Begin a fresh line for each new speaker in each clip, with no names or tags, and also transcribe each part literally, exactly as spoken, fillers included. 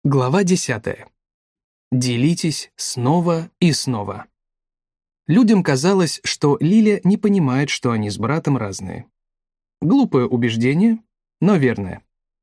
Глава десятая. Делитесь снова и снова. Людям казалось, что Лиля не понимает, что они с братом разные. Глупое убеждение, но верное.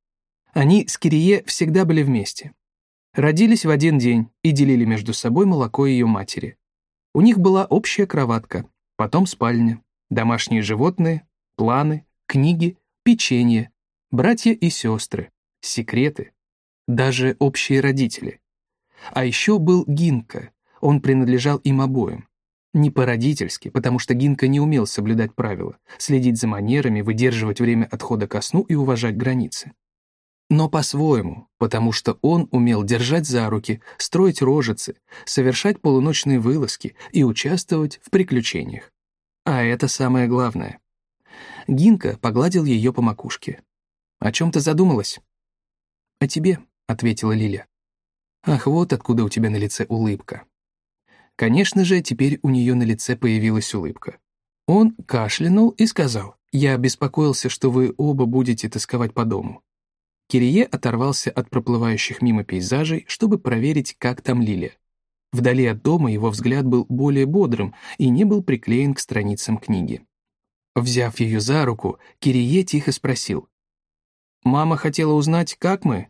Они с Кирие всегда были вместе. Родились в один день и делили между собой молоко ее матери. У них была общая кроватка, потом спальня, домашние животные, планы, книги, печенье, братья и сестры, секреты, даже общие родители. А еще был Гинка, он принадлежал им обоим. Не по-родительски, потому что Гинка не умел соблюдать правила, следить за манерами, выдерживать время отхода ко сну и уважать границы. Но по-своему, потому что он умел держать за руки, строить рожицы, совершать полуночные вылазки и участвовать в приключениях. А это самое главное. Гинка погладил ее по макушке. «О чем ты задумалась?» «О тебе», — ответила Лиля. «Ах, вот откуда у тебя на лице улыбка». Конечно же, теперь у нее на лице появилась улыбка. Он кашлянул и сказал: «Я беспокоился, что вы оба будете тосковать по дому». Кирие оторвался от проплывающих мимо пейзажей, чтобы проверить, как там Лиля. Вдали от дома его взгляд был более бодрым и не был приклеен к страницам книги. Взяв ее за руку, Кирие тихо спросил: «Мама хотела узнать, как мы?»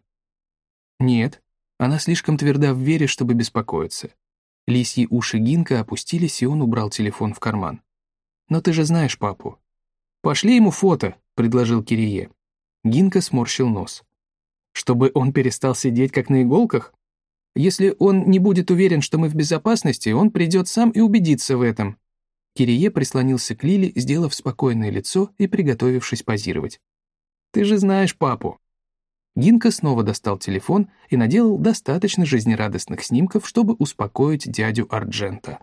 «Нет, она слишком тверда в вере, чтобы беспокоиться». Лисьи уши Гинка опустились, и он убрал телефон в карман. «Но ты же знаешь папу». «Пошли ему фото», — предложил Кирие. Гинка сморщил нос. «Чтобы он перестал сидеть как на иголках? Если он не будет уверен, что мы в безопасности, он придет сам и убедится в этом». Кирие прислонился к Лиле, сделав спокойное лицо и приготовившись позировать. «Ты же знаешь папу». Гинка снова достал телефон и наделал достаточно жизнерадостных снимков, чтобы успокоить дядю Арджента.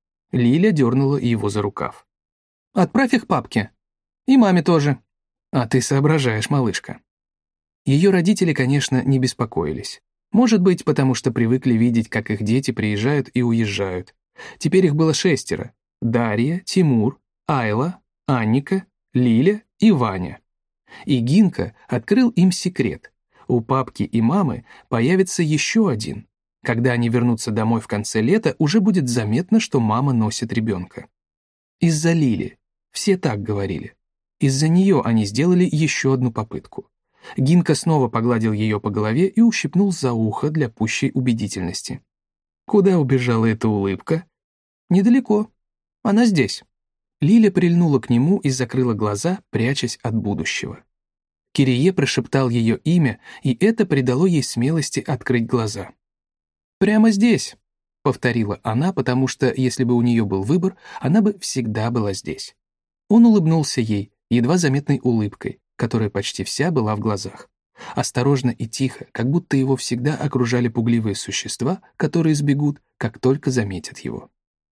Лиля дернула его за рукав. «Отправь их папке. И маме тоже». «А ты соображаешь, малышка». Ее родители, конечно, не беспокоились. Может быть, потому что привыкли видеть, как их дети приезжают и уезжают. Теперь их было шестеро. Дарья, Тимур, Айла, Анника, Лиля и Ваня. И Гинка открыл им секрет. У папки и мамы появится еще один. Когда они вернутся домой в конце лета, уже будет заметно, что мама носит ребенка. Из-за Лили. Все так говорили. Из-за нее они сделали еще одну попытку. Гинка снова погладил ее по голове и ущипнул за ухо для пущей убедительности. Куда убежала эта улыбка? Недалеко. Она здесь. Лиля прильнула к нему и закрыла глаза, прячась от будущего. Кирие прошептал ее имя, и это придало ей смелости открыть глаза. «Прямо здесь», — повторила она, потому что, если бы у нее был выбор, она бы всегда была здесь. Он улыбнулся ей, едва заметной улыбкой, которая почти вся была в глазах. Осторожно и тихо, как будто его всегда окружали пугливые существа, которые сбегут, как только заметят его.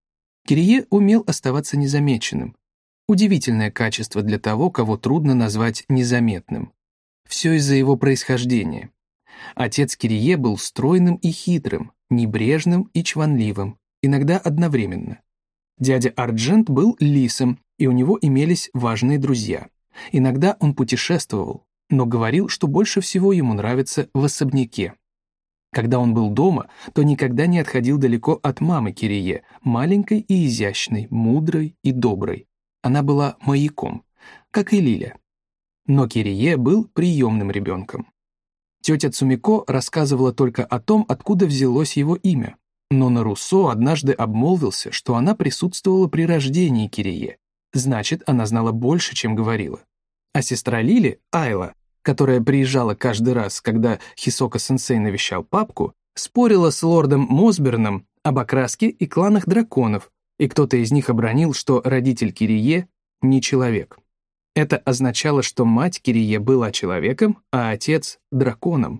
Кирие умел оставаться незамеченным. Удивительное качество для того, кого трудно назвать незаметным. Все из-за его происхождения. Отец Кирие был стройным и хитрым, небрежным и чванливым, иногда одновременно. Дядя Арджент был лисом, и у него имелись важные друзья. Иногда он путешествовал, но говорил, что больше всего ему нравится в особняке. Когда он был дома, то никогда не отходил далеко от мамы Кирие, маленькой и изящной, мудрой и доброй. Она была маяком, как и Лиля. Но Кирие был приемным ребенком. Тетя Цумико рассказывала только о том, откуда взялось его имя, но на Руссо однажды обмолвился, что она присутствовала при рождении Кирие. Значит, она знала больше, чем говорила. А сестра Лили, Айла, которая приезжала каждый раз, когда Хисока-сенсей навещал папку, спорила с лордом Мосберном об окраске и кланах драконов, и кто-то из них обронил, что родитель Кирие не человек. Это означало, что мать Кирие была человеком, а отец — драконом.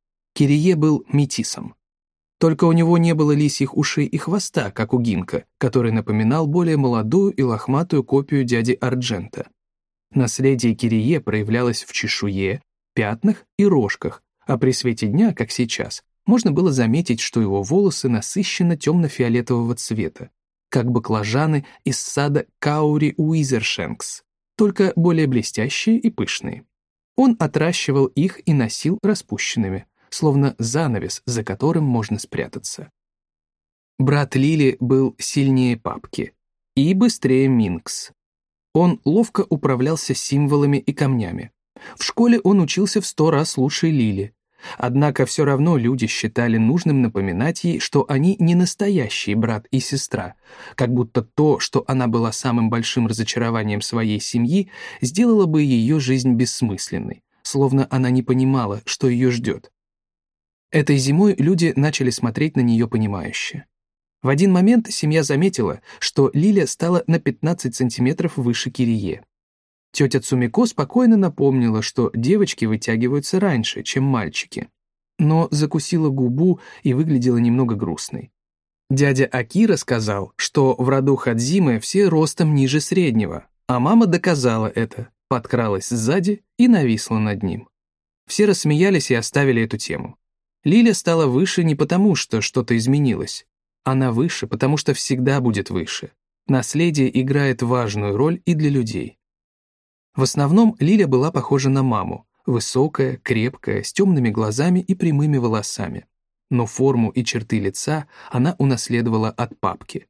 Кирие был метисом. Только у него не было лисьих ушей и хвоста, как у Гинка, который напоминал более молодую и лохматую копию дяди Арджента. Наследие Кирие проявлялось в чешуе, пятнах и рожках, а при свете дня, как сейчас, можно было заметить, что его волосы насыщенно темно-фиолетового цвета, как баклажаны из сада Каури Уизершенкс, только более блестящие и пышные. Он отращивал их и носил распущенными, словно занавес, за которым можно спрятаться. Брат Лили был сильнее папки и быстрее Минкс. Он ловко управлялся символами и камнями. В школе он учился в сто раз лучше Лили. Однако все равно люди считали нужным напоминать ей, что они не настоящие брат и сестра, как будто то, что она была самым большим разочарованием своей семьи, сделало бы ее жизнь бессмысленной, словно она не понимала, что ее ждет. Этой зимой люди начали смотреть на нее понимающе. В один момент семья заметила, что Лиля стала на пятнадцать сантиметров выше Кирие. Тетя Цумико спокойно напомнила, что девочки вытягиваются раньше, чем мальчики, но закусила губу и выглядела немного грустной. Дядя Акира сказал, что в роду Хадзимы все ростом ниже среднего, а мама доказала это, подкралась сзади и нависла над ним. Все рассмеялись и оставили эту тему. Лиля стала выше не потому, что что-то изменилось. Она выше, потому что всегда будет выше. Наследие играет важную роль и для людей. В основном Лиля была похожа на маму, высокая, крепкая, с темными глазами и прямыми волосами. Но форму и черты лица она унаследовала от папки.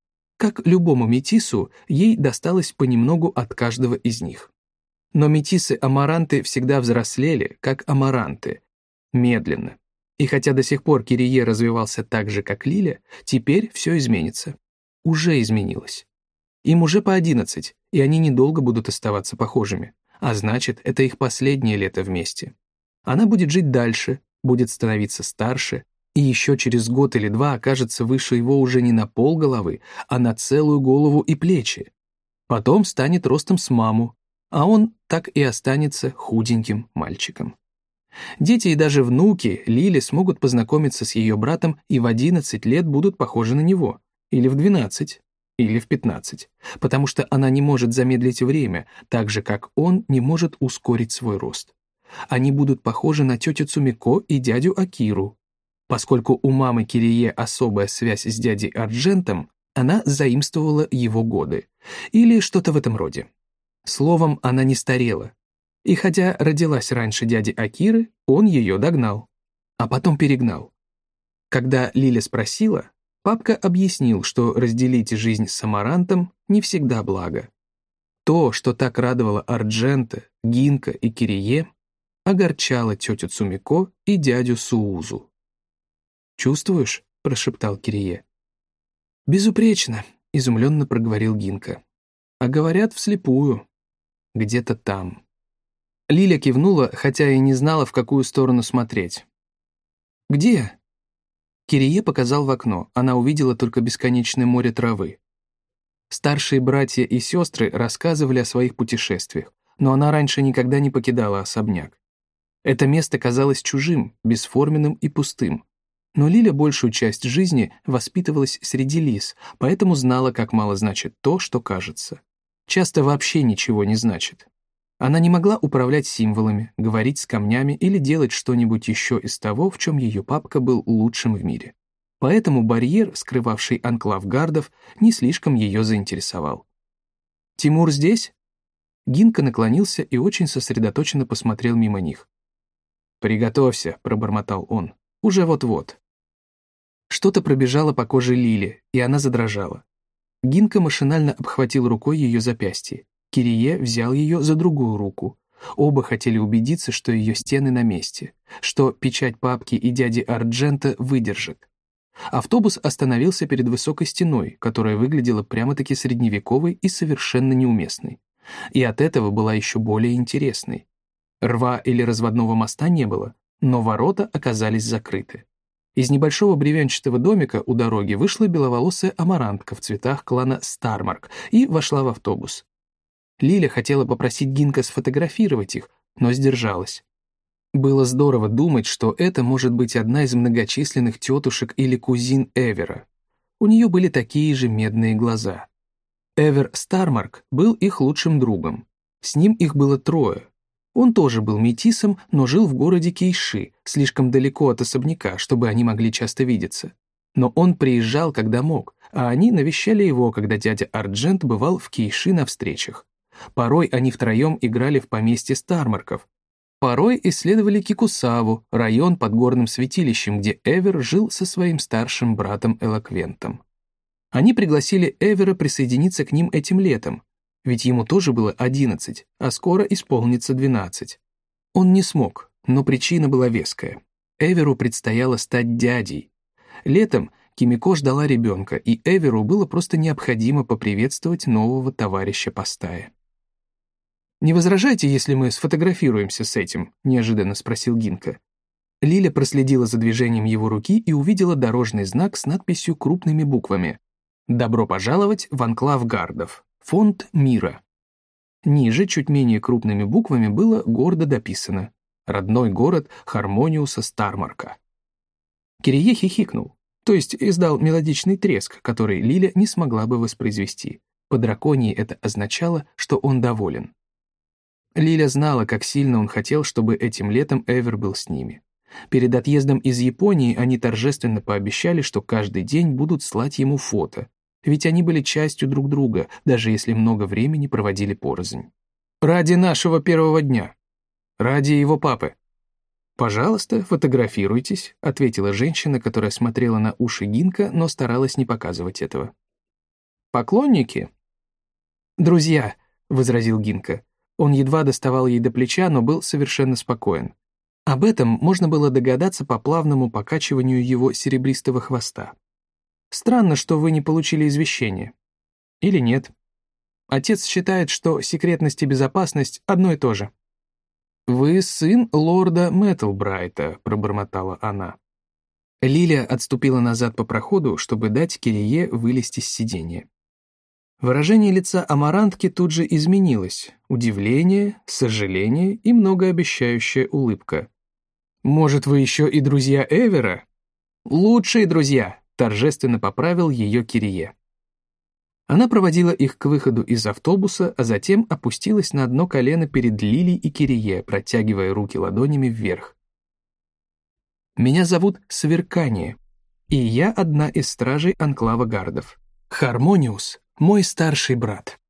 Как любому метису, ей досталось понемногу от каждого из них. Но метисы-амаранты всегда взрослели, как амаранты, медленно. И хотя до сих пор Кирие развивался так же, как Лиля, теперь все изменится. Уже изменилось. Им уже по одиннадцать, и они недолго будут оставаться похожими. А значит, это их последнее лето вместе. Она будет жить дальше, будет становиться старше, и еще через год или два окажется выше его уже не на пол головы, а на целую голову и плечи. Потом станет ростом с маму, а он так и останется худеньким мальчиком. Дети и даже внуки Лили смогут познакомиться с ее братом и в одиннадцать лет будут похожи на него, или в двенадцать, или в пятнадцать, потому что она не может замедлить время, так же, как он не может ускорить свой рост. Они будут похожи на тетю Цумико и дядю Акиру. Поскольку у мамы Кирие особая связь с дядей Арджентом, она заимствовала его годы, или что-то в этом роде. Словом, она не старела. И хотя родилась раньше дяди Акиры, он ее догнал, а потом перегнал. Когда Лиля спросила, папка объяснил, что разделить жизнь с амарантом не всегда благо. То, что так радовало Арджента, Гинка и Кирие, огорчало тетю Цумико и дядю Суузу. «Чувствуешь?» — прошептал Кирие. «Безупречно», — изумленно проговорил Гинка. «А говорят вслепую. Где-то там». Лиля кивнула, хотя и не знала, в какую сторону смотреть. «Где?» Кирие показал в окно, она увидела только бесконечное море травы. Старшие братья и сестры рассказывали о своих путешествиях, но она раньше никогда не покидала особняк. Это место казалось чужим, бесформенным и пустым. Но Лиля большую часть жизни воспитывалась среди лис, поэтому знала, как мало значит то, что кажется. Часто вообще ничего не значит. Она не могла управлять символами, говорить с камнями или делать что-нибудь еще из того, в чем ее папка был лучшим в мире. Поэтому барьер, скрывавший анклав гардов, не слишком ее заинтересовал. «Тимур здесь?» Гинка наклонился и очень сосредоточенно посмотрел мимо них. «Приготовься», — пробормотал он, — «уже вот-вот». Что-то пробежало по коже Лили, и она задрожала. Гинка машинально обхватил рукой ее запястье. Кирие взял ее за другую руку. Оба хотели убедиться, что ее стены на месте, что печать папки и дяди Арджента выдержит. Автобус остановился перед высокой стеной, которая выглядела прямо-таки средневековой и совершенно неуместной. И от этого была еще более интересной. Рва или разводного моста не было, но ворота оказались закрыты. Из небольшого бревенчатого домика у дороги вышла беловолосая амарантка в цветах клана Стармарк и вошла в автобус. Лиля хотела попросить Гинка сфотографировать их, но сдержалась. Было здорово думать, что это может быть одна из многочисленных тетушек или кузин Эвера. У нее были такие же медные глаза. Эвер Стармарк был их лучшим другом. С ним их было трое. Он тоже был метисом, но жил в городе Кейши, слишком далеко от особняка, чтобы они могли часто видеться. Но он приезжал, когда мог, а они навещали его, когда дядя Арджент бывал в Кейши на встречах. Порой они втроем играли в поместье Стармарков. Порой исследовали Кикусаву, район под горным святилищем, где Эвер жил со своим старшим братом Элоквентом. Они пригласили Эвера присоединиться к ним этим летом, ведь ему тоже было одиннадцать, а скоро исполнится двенадцать. Он не смог, но причина была веская. Эверу предстояло стать дядей. Летом Кимико ждала ребенка, и Эверу было просто необходимо поприветствовать нового товарища по стае. «Не возражайте, если мы сфотографируемся с этим?» — неожиданно спросил Гинка. Лиля проследила за движением его руки и увидела дорожный знак с надписью крупными буквами «Добро пожаловать в анклав Гардов. Фонд мира». Ниже, чуть менее крупными буквами, было гордо дописано «Родной город Хармониуса Стармарка». Кирие хихикнул, то есть издал мелодичный треск, который Лиля не смогла бы воспроизвести. По драконии это означало, что он доволен. Лиля знала, как сильно он хотел, чтобы этим летом Эвер был с ними. Перед отъездом из Японии они торжественно пообещали, что каждый день будут слать ему фото, ведь они были частью друг друга, даже если много времени проводили порознь. «Ради нашего первого дня. Ради его папы». «Пожалуйста, фотографируйтесь», — ответила женщина, которая смотрела на уши Гинка, но старалась не показывать этого. «Поклонники?» «Друзья», — возразил Гинка. Он едва доставал ей до плеча, но был совершенно спокоен. Об этом можно было догадаться по плавному покачиванию его серебристого хвоста. «Странно, что вы не получили извещение. Или нет? Отец считает, что секретность и безопасность — одно и то же». «Вы сын лорда Мэттлбрайта», — пробормотала она. Лиля отступила назад по проходу, чтобы дать Кирие вылезти с сиденья. Выражение лица амарантки тут же изменилось. Удивление, сожаление и многообещающая улыбка. «Может, вы еще и друзья Эвера?» «Лучшие друзья», — торжественно поправил ее Кирие. Она проводила их к выходу из автобуса, а затем опустилась на одно колено перед Лилей и Кирие, протягивая руки ладонями вверх. «Меня зовут Сверкание, и я одна из стражей анклава Гардов. Хармониус — мой старший брат».